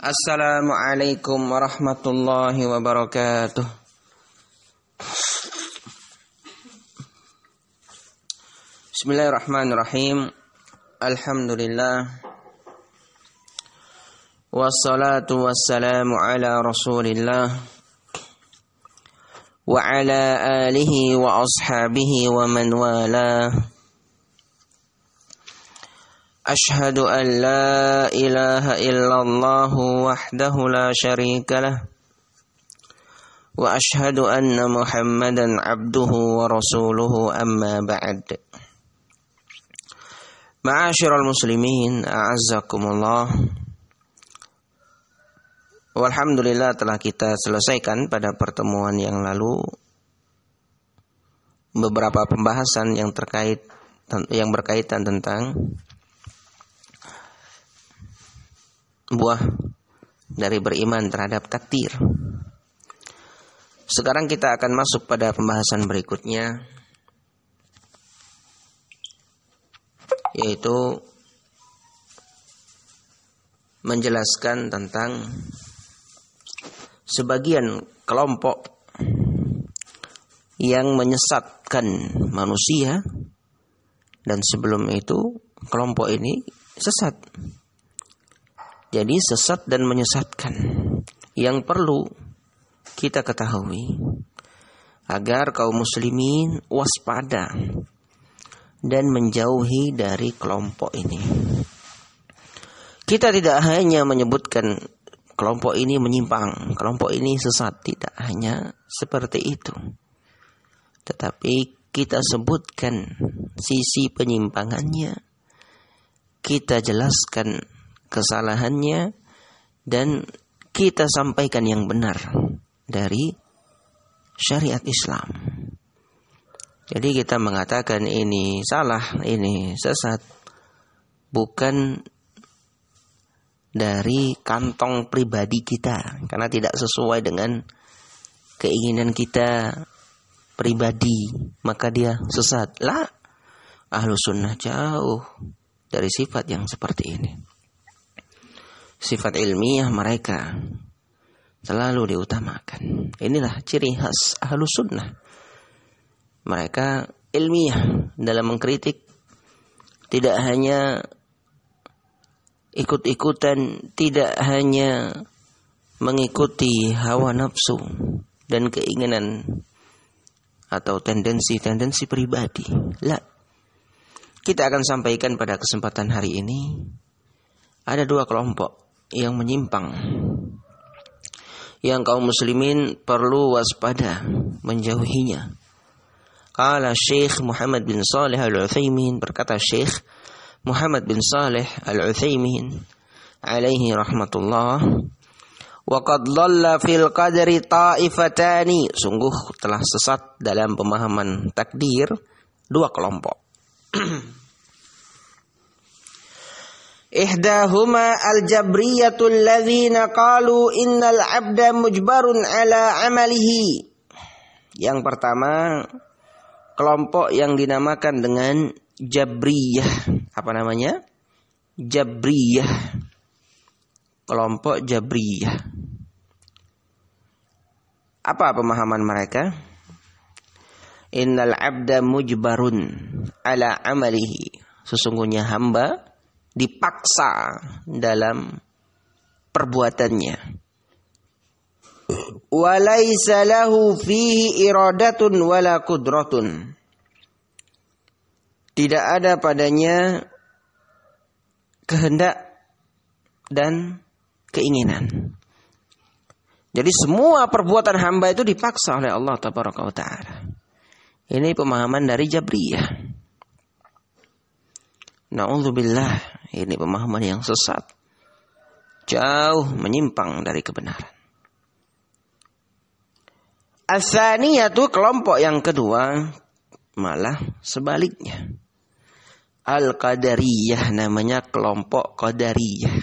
Assalamualaikum warahmatullahi wabarakatuh. Bismillahirrahmanirrahim. Alhamdulillah. Wassalatu wassalamu ala Rasulillah wa ala alihi wa ashabihi wa man walah. Ashhadu an la ilaha illallah wahdahu la syarika lah wa ashhadu anna Muhammadan abduhu wa rasuluhu amma ba'd. Ma'asyiral muslimin, a'azzakumullah. Walhamdulillah telah kita selesaikan pada pertemuan yang lalu beberapa pembahasan yang berkaitan tentang buah dari beriman terhadap takdir. Sekarang kita akan masuk pada pembahasan berikutnya, yaitu menjelaskan tentang sebagian kelompok yang menyesatkan manusia, dan sebelum itu kelompok ini sesat. Jadi sesat dan menyesatkan yang perlu kita ketahui agar kaum muslimin waspada dan menjauhi dari kelompok ini. Kita tidak hanya menyebutkan kelompok ini menyimpang, kelompok ini sesat, tidak hanya seperti itu. Tetapi kita sebutkan sisi penyimpangannya, kita jelaskan kesalahannya, dan kita sampaikan yang benar dari syariat Islam. Jadi kita mengatakan ini salah, ini sesat, bukan dari kantong pribadi kita, karena tidak sesuai dengan keinginan kita pribadi, maka dia sesat. Lah, Ahlus Sunnah jauh dari sifat yang seperti ini. Sifat ilmiah mereka selalu diutamakan. Inilah ciri khas Ahlus Sunnah. Mereka ilmiah dalam mengkritik, tidak hanya ikut-ikutan, tidak hanya mengikuti hawa nafsu dan keinginan atau tendensi-tendensi pribadi. Lah, kita akan sampaikan pada kesempatan hari ini ada dua kelompok yang menyimpang, yang kaum muslimin perlu waspada menjauhinya. Qala Syekh Muhammad bin Shalih Al-Utsaimin, berkata Syekh Muhammad bin Shalih Al-Utsaimin alaihi rahmatullah, wa qad dhalla fil qadri ta'ifatani, sungguh telah sesat dalam pemahaman takdir dua kelompok. Ihdahuma al-jabriyatul ladzina qalu innal 'abda mujbarun ala 'amalihi. Yang pertama, kelompok yang dinamakan dengan Jabriyah. Apa namanya? Jabriyah. Kelompok Jabriyah. Apa pemahaman mereka? Innal 'abda mujbarun ala 'amalihi. Sesungguhnya hamba dipaksa dalam perbuatannya. Walaysa lahu fihi iradatun wala qudratun. Tidak ada padanya kehendak dan keinginan. Jadi semua perbuatan hamba itu dipaksa oleh Allah Tabaraka wa Ta'ala. Ini pemahaman dari Jabriyah. Na'udzubillah. Ini pemahaman yang sesat, jauh menyimpang dari kebenaran. As-saniyatu, kelompok yang kedua, malah sebaliknya. Al-Qadariyah, namanya kelompok Qadariyah.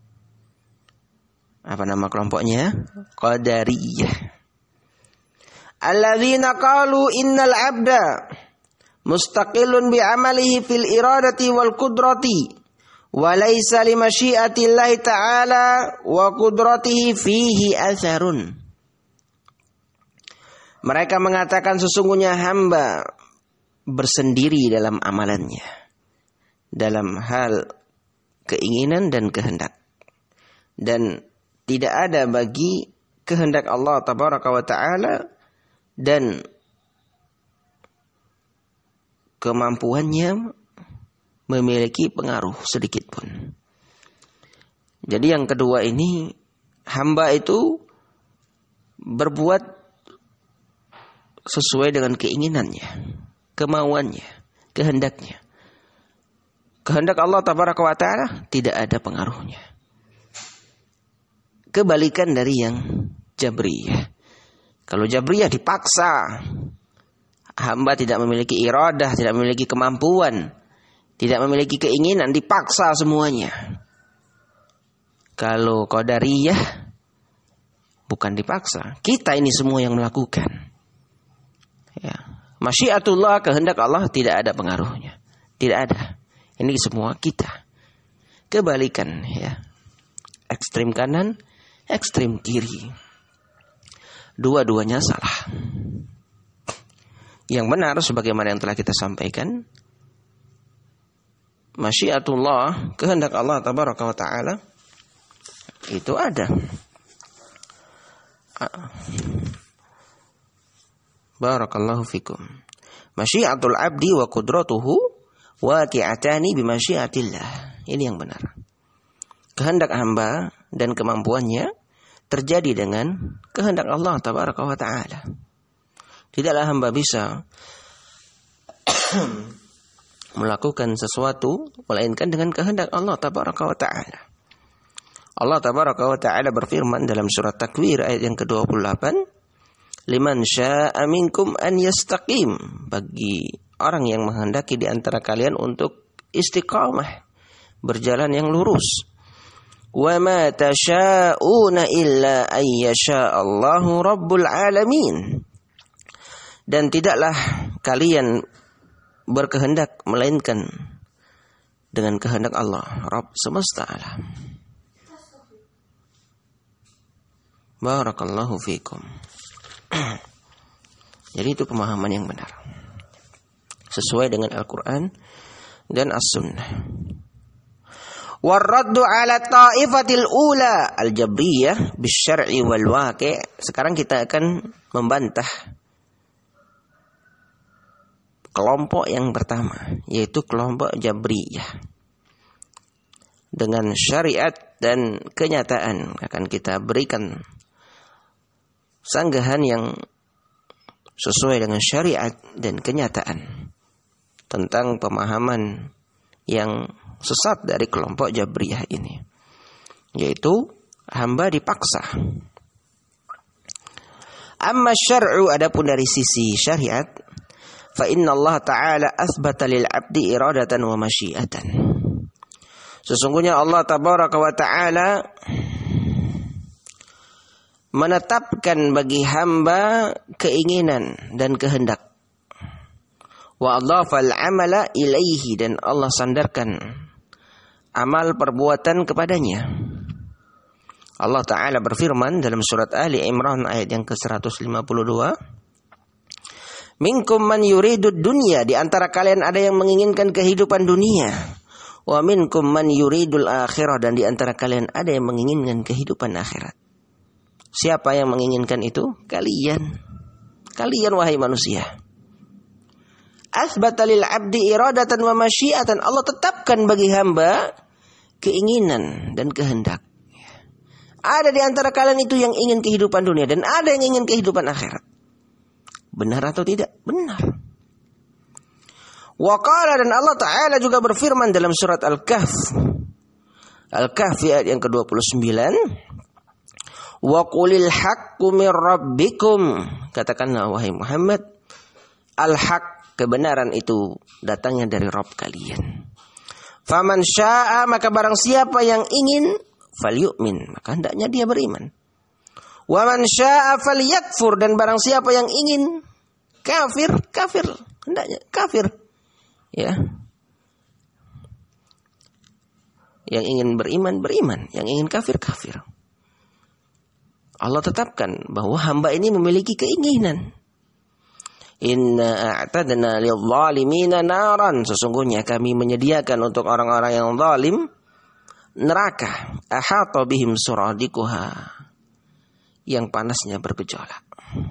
Apa nama kelompoknya? Qadariyah. Alladzina qalu innal 'abda mustaqillun bi 'amalihi fil iradati wal qudrati wa laisa li masyiatillahi ta'ala wa qudratihi fihi atharun. Mereka mengatakan sesungguhnya hamba bersendiri dalam amalannya, dalam hal keinginan dan kehendak. Dan tidak ada bagi kehendak Allah tabaraka wa ta'ala dan kemampuannya memiliki pengaruh sedikit pun. Jadi yang kedua ini, hamba itu berbuat sesuai dengan keinginannya, kemauannya, kehendaknya. Kehendak Allah tabaraka wa ta'ala tidak ada pengaruhnya. Kebalikan dari yang Jabriyah. Kalau Jabriyah dipaksa, hamba tidak memiliki iradah, tidak memiliki kemampuan, tidak memiliki keinginan, dipaksa semuanya. Kalau Qadariyah bukan dipaksa, kita ini semua yang melakukan. Ya. Masyiatullah, kehendak Allah tidak ada pengaruhnya, tidak ada. Ini semua kita. Kebalikan, ya. Ekstrem kanan, ekstrem kiri. Dua-duanya salah. Yang benar sebagaimana yang telah kita sampaikan, masyiatullah, kehendak Allah tabaraka wa ta'ala itu ada. Barakallahu fikum. Masyiatul abdi wa qudratuhu waqi'atani bi masyiatillah. Ini yang benar. Kehendak hamba dan kemampuannya terjadi dengan kehendak Allah tabaraka wa ta'ala. Tidaklah hamba bisa melakukan sesuatu melainkan dengan kehendak Allah tabaraka wa ta'ala. Allah tabaraka wa ta'ala berfirman dalam surat Takwir ayat yang ke-28, "Liman syaa'a minkum an yastaqim." Bagi orang yang menghendaki di antara kalian untuk istiqamah, berjalan yang lurus. "Wa ma tasyaa'una illa an yasha'allahu rabbul alamin." Dan tidaklah kalian berkehendak melainkan dengan kehendak Allah, Rabb semesta alam. Barakallahu fikum. Jadi itu pemahaman yang benar, sesuai dengan Al-Quran dan As-Sunnah. Warraddu ala ta'ifatil ula al-jabriyah bisyar'i wal waqi'. Sekarang kita akan membantah kelompok yang pertama, yaitu kelompok Jabriyah. Dengan syariat dan kenyataan akan kita berikan sanggahan yang sesuai dengan syariat dan kenyataan tentang pemahaman yang sesat dari kelompok Jabriyah ini, yaitu hamba dipaksa. Amma syar'u, adapun dari sisi syariat, fa inna Allah ta'ala asbata lil 'abdi iradatan wa masyiatan. Sesungguhnya Allah tabaraka wa ta'ala menetapkan bagi hamba keinginan dan kehendak. Wa adhafal 'amala ilaihi, dan Allah sandarkan amal perbuatan kepadanya. Allah Ta'ala berfirman dalam surat Ali Imran ayat yang ke-152, "Minkum man yuridud dunya," di antara kalian ada yang menginginkan kehidupan dunia. "Wa minkum man yuridul akhirah," dan di antara kalian ada yang menginginkan kehidupan akhirat. Siapa yang menginginkan itu? Kalian. Kalian wahai manusia. Asbata lil 'abdi iradatan wa masyiatan. Allah tetapkan bagi hamba keinginan dan kehendak. Ada di antara kalian itu yang ingin kehidupan dunia dan ada yang ingin kehidupan akhirat. Benar atau tidak? Benar. Wa qala, dan Allah Ta'ala juga berfirman dalam surat Al-Kahf. Al-Kahf ayat yang ke-29. Wa qulil haqqu mir rabbikum. Katakanlah wahai Muhammad, al-haq, kebenaran itu datangnya dari Rabb kalian. Faman syaa, maka barang siapa yang ingin, falyu'min, maka hendaknya dia beriman. Wa man syaa falyakfur, dan barang siapa yang ingin kafir, hendaknya kafir. Ya. Yang ingin beriman, beriman. Yang ingin kafir, kafir. Allah tetapkan bahwa hamba ini memiliki keinginan. Inna a'tadna lidh-dhalimina naran. Sesungguhnya kami menyediakan untuk orang-orang yang zalim neraka. Ahata bihim suradikuha. Yang panasnya bergejolak.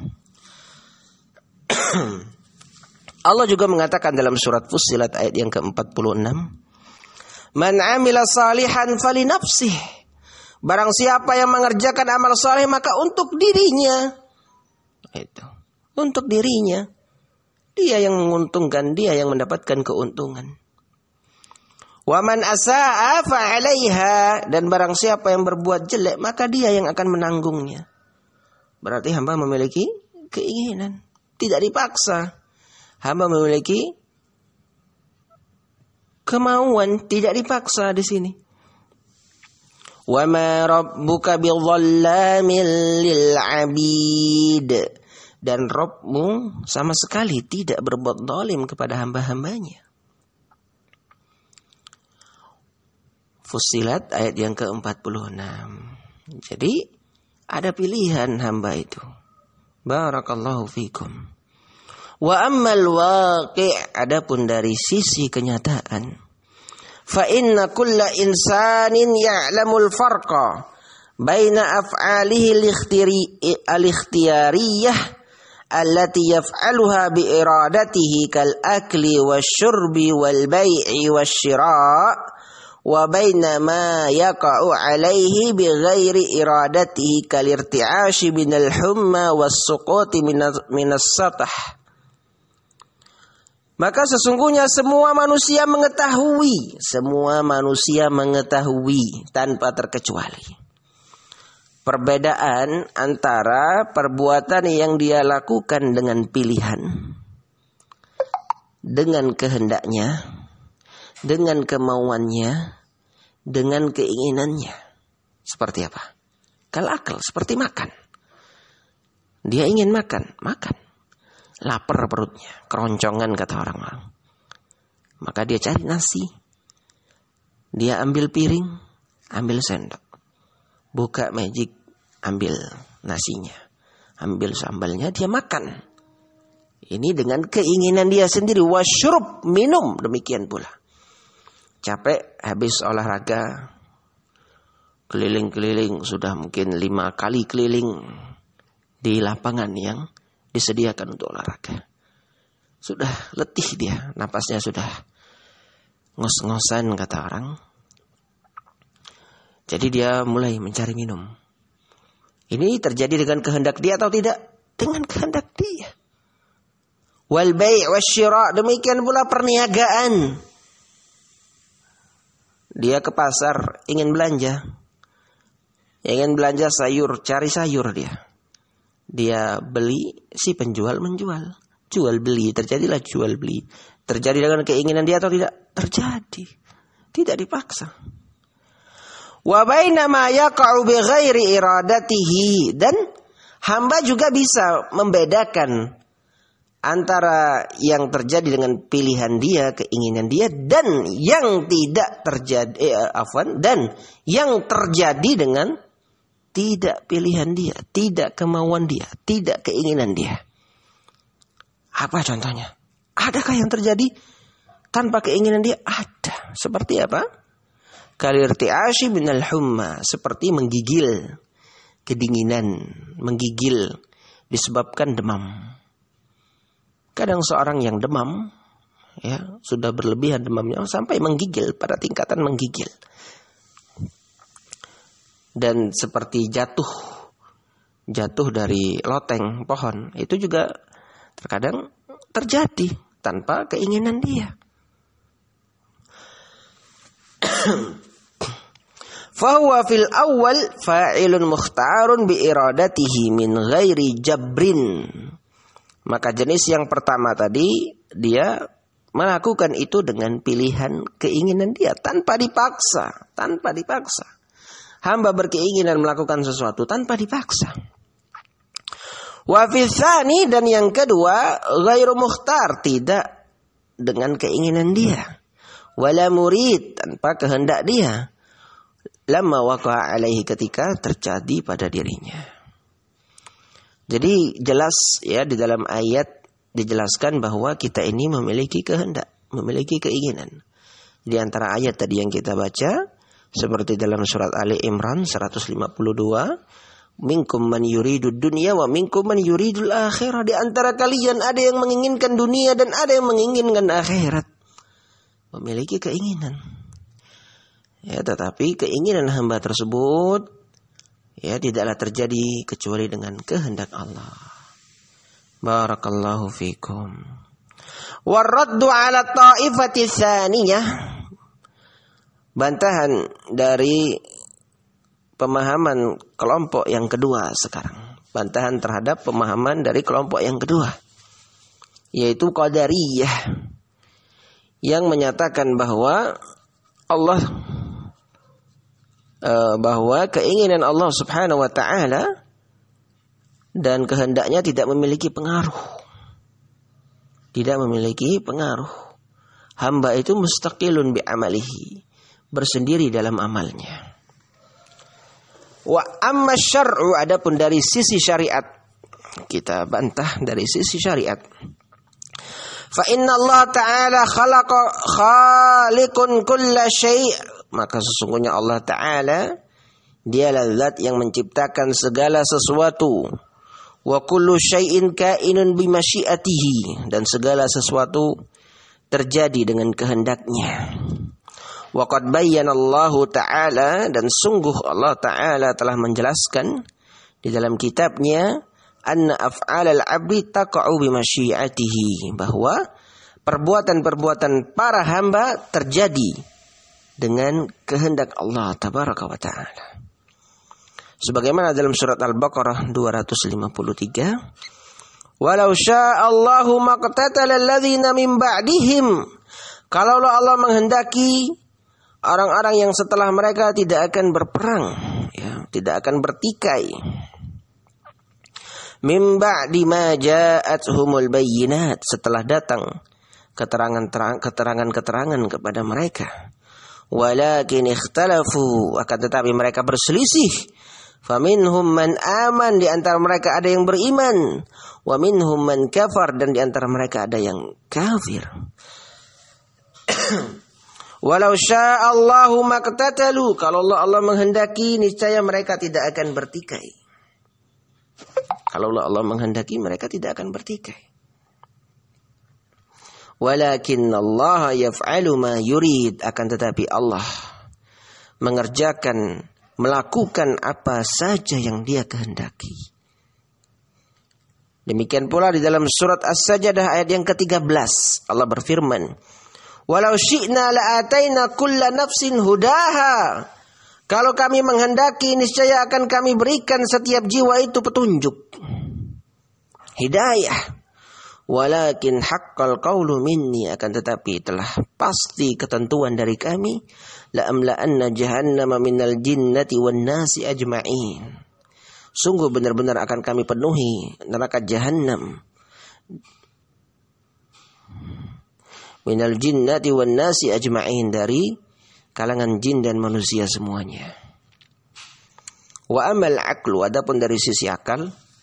Allah juga mengatakan dalam surat Fussilat ayat yang ke-46. Man 'amila salihan falinafsih. Barang siapa yang mengerjakan amal saleh maka untuk dirinya. Itu. Untuk dirinya. Dia yang menguntungkan, dia yang mendapatkan keuntungan. Wa man asaa fa 'alaiha, dan barang siapa yang berbuat jelek maka dia yang akan menanggungnya. Berarti hamba memiliki keinginan, tidak dipaksa. Hamba memiliki kemauan, tidak dipaksa di sini. Wa ma rabbuka bidzallamin lil 'abid. Dan Rabbmu sama sekali tidak berbuat zalim kepada hamba-hambanya. Fussilat ayat yang ke-46. Jadi ada pilihan hamba itu. Barakallahu fikum. Wa ammal waqi', adapun dari sisi kenyataan. Fa inna kulla insanin ya'lamul farqa baina af'alihi al-ikhtiyariyah allati yaf'aluha bi iradatihi kal akli wasyurbi wal bai'i wasyira' wa baina ma yaqa'u 'alaihi bi ghairi iradatihi kal irti'ashi minal humma was suquti minas satah. Maka sesungguhnya semua manusia mengetahui tanpa terkecuali perbedaan antara perbuatan yang dia lakukan dengan pilihan, dengan kehendaknya, dengan kemauannya, dengan keinginannya. Seperti apa? Kal-akal, seperti makan. Dia ingin makan, makan. Lapar perutnya, keroncongan kata orang-orang. Maka dia cari nasi. Dia ambil piring, ambil sendok. Buka magic, ambil nasinya. Ambil sambalnya, dia makan. Ini dengan keinginan dia sendiri. Wasyurub, minum, demikian pula. Capek, habis olahraga. Keliling-keliling, sudah mungkin 5 kali keliling di lapangan yang disediakan untuk olahraga. Sudah letih dia, napasnya sudah ngos-ngosan kata orang. Jadi dia mulai mencari minum. Ini terjadi dengan kehendak dia atau tidak? Dengan kehendak dia. Wal bai' wasyira', demikian pula perniagaan. Dia ke pasar ingin belanja. Ingin belanja sayur, cari sayur dia. Dia beli, si penjual menjual. Jual beli, terjadilah jual beli. Terjadi dengan keinginan dia atau tidak? Terjadi. Tidak dipaksa. Wa bainama yaqa'u bi ghairi iradatihi, dan hamba juga bisa membedakan antara yang terjadi dengan pilihan dia, keinginan dia, dan yang tidak terjadi dan yang terjadi dengan tidak pilihan dia, tidak kemauan dia, tidak keinginan dia. Apa contohnya? Adakah yang terjadi tanpa keinginan dia? Ada. Seperti apa? Kalirti'ashi minal humma, seperti menggigil kedinginan, menggigil disebabkan demam. Kadang seorang yang demam, ya, sudah berlebihan demamnya sampai menggigil, pada tingkatan menggigil. Dan seperti jatuh dari loteng pohon, itu juga terkadang terjadi tanpa keinginan dia. Fahuwa fil awal fa'ilun mukhtarun bi iradatihi min ghairi jabrin. Maka jenis yang pertama tadi, dia melakukan itu dengan pilihan keinginan dia, tanpa dipaksa, tanpa dipaksa. Hamba berkeinginan melakukan sesuatu tanpa dipaksa. Wa fi tsani, dan yang kedua, ghairu mukhtar, tidak dengan keinginan dia. Wala murid, tanpa kehendak dia. lamma waqa'a alaihi, ketika terjadi pada dirinya. Jadi jelas ya di dalam ayat dijelaskan bahwa kita ini memiliki kehendak, memiliki keinginan. Di antara ayat tadi yang kita baca seperti dalam surat Ali Imran 152, minkum man yuridud dunya wa minkum man yuridul akhirah. Di antara kalian ada yang menginginkan dunia dan ada yang menginginkan akhirat. Memiliki keinginan. Ya, tetapi keinginan hamba tersebut ya tidaklah terjadi kecuali dengan kehendak Allah. Barakallahu fikum. Waraddu ala ta'ifati tsaniyah. Bantahan dari pemahaman kelompok yang kedua sekarang. Bantahan terhadap pemahaman dari kelompok yang kedua, yaitu Qadariyah, yang menyatakan bahwa bahwa keinginan Allah Subhanahu wa taala dan kehendaknya tidak memiliki pengaruh. Tidak memiliki pengaruh. Hamba itu mustaqilun bi amalihi, bersendiri dalam amalnya. Wa amma syar'u, adapun dari sisi syariat, kita bantah dari sisi syariat. Fa inna Allah ta'ala khaliqun kulla syai', maka sesungguhnya Allah Ta'ala dialah zat yang menciptakan segala sesuatu. Wa kullu syai'in kainun bimasyiatihi, dan segala sesuatu terjadi dengan kehendaknya. Wa qad bayyana Allah Ta'ala, dan sungguh Allah Ta'ala telah menjelaskan di dalam kitabnya, anna af'alal abdi taqa'u bimasyiatihi, bahwa perbuatan-perbuatan para hamba terjadi dengan kehendak Allah Tabaraka wa Ta'ala. Sebagaimana dalam surat Al-Baqarah 253, walau sya'allahu maqtatala alladhina min ba'dihim, kalaulah Allah menghendaki, orang-orang yang setelah mereka tidak akan berperang, ya, tidak akan bertikai. Min ba'di ma ja'athumul bayyinat, setelah datang keterangan-keterangan kepada mereka. Walakin ikhtalafu, akan tetapi mereka berselisih. Faminhum man aman, di antara mereka ada yang beriman. Wa minhum man kafar, dan di antara mereka ada yang kafir. Walau sya'allahu maqtatalu, kalau Allah menghendaki, niscaya mereka tidak akan bertikai. Kalau Allah menghendaki, mereka tidak akan bertikai. Walakin Allah yaf'alu ma yurid, akan tetapi Allah mengerjakan, melakukan apa saja yang Dia kehendaki. Demikian pula di dalam surat As-Sajdah ayat yang ke-13, Allah berfirman, walau syi'na la'ataina kulla nafsin hudaha, kalau kami menghendaki, niscaya akan kami berikan setiap jiwa itu petunjuk, hidayah. Walakin haqqal qawlu minni, akan tetapi telah pasti ketentuan dari kami, la amla'anna jahannama minal jinnati wan nasi ajma'in, sungguh benar-benar akan kami penuhi neraka Jahannam minal jinnati wan nasi ajma'in, dari kalangan jin dan manusia semuanya. Wa amal aqlu, adapun dari sisi akal,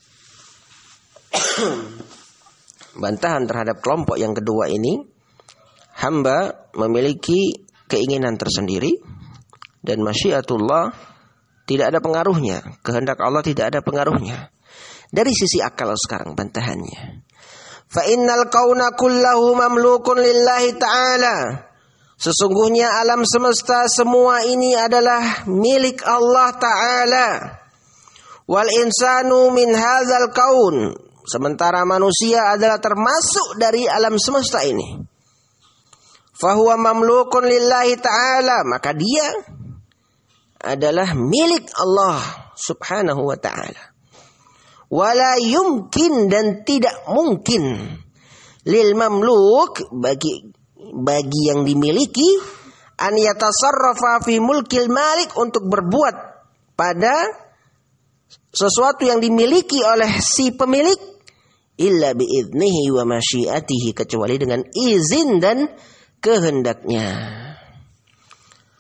bantahan terhadap kelompok yang kedua ini, hamba memiliki keinginan tersendiri dan masyiatullah tidak ada pengaruhnya, kehendak Allah tidak ada pengaruhnya. Dari sisi akal sekarang bantahannya, fa innal kauna kullahu mamlukun lillahi ta'ala, sesungguhnya alam semesta semua ini adalah milik Allah Ta'ala. Wal insanu min hadzal kaun, sementara manusia adalah termasuk dari alam semesta ini. Fahuwa mamlukun lillahi ta'ala, maka dia adalah milik Allah Subhanahu wa ta'ala. Wala yumkin, dan tidak mungkin, lil mamluk, bagi yang dimiliki, an yatasarrafa fi mulkil malik, untuk berbuat pada sesuatu yang dimiliki oleh si pemilik, illa biiznihi wa masyiatihi, kecuali dengan izin dan kehendaknya.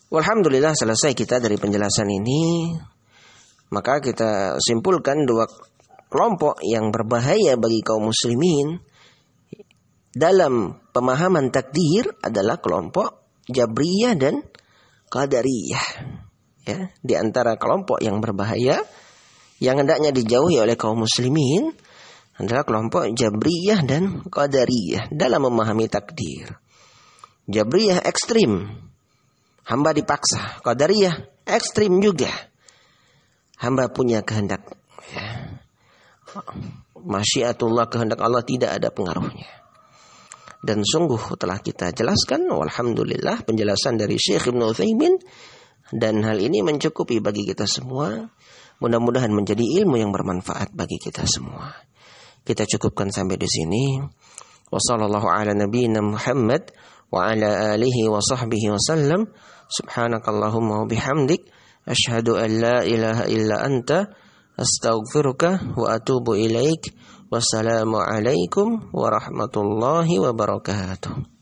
Alhamdulillah selesai kita dari penjelasan ini. Maka kita simpulkan dua kelompok yang berbahaya bagi kaum muslimin dalam pemahaman takdir adalah kelompok Jabriyah dan Qadariyah. Ya, di antara kelompok yang berbahaya yang hendaknya dijauhi oleh kaum muslimin adalah kelompok Jabriyah dan Qadariyah dalam memahami takdir. Jabriyah ekstrim, hamba dipaksa. Qadariyah ekstrim juga, hamba punya kehendak. Ya. Masyiatullah, kehendak Allah tidak ada pengaruhnya. Dan sungguh telah kita jelaskan, walhamdulillah, penjelasan dari Syekh Ibnu Utsaimin, dan hal ini mencukupi bagi kita semua. Mudah-mudahan menjadi ilmu yang bermanfaat bagi kita semua. Kita cukupkan sampai di sini. Wassallallahu ala nabiyyina Muhammad wa ala alihi wa sahbihi wasallam. Subhanakallahumma wa bihamdik, asyhadu an la ilaha illa anta, astaghfiruka wa atubu ilaik. Wassalamu alaikum warahmatullahi wabarakatuh.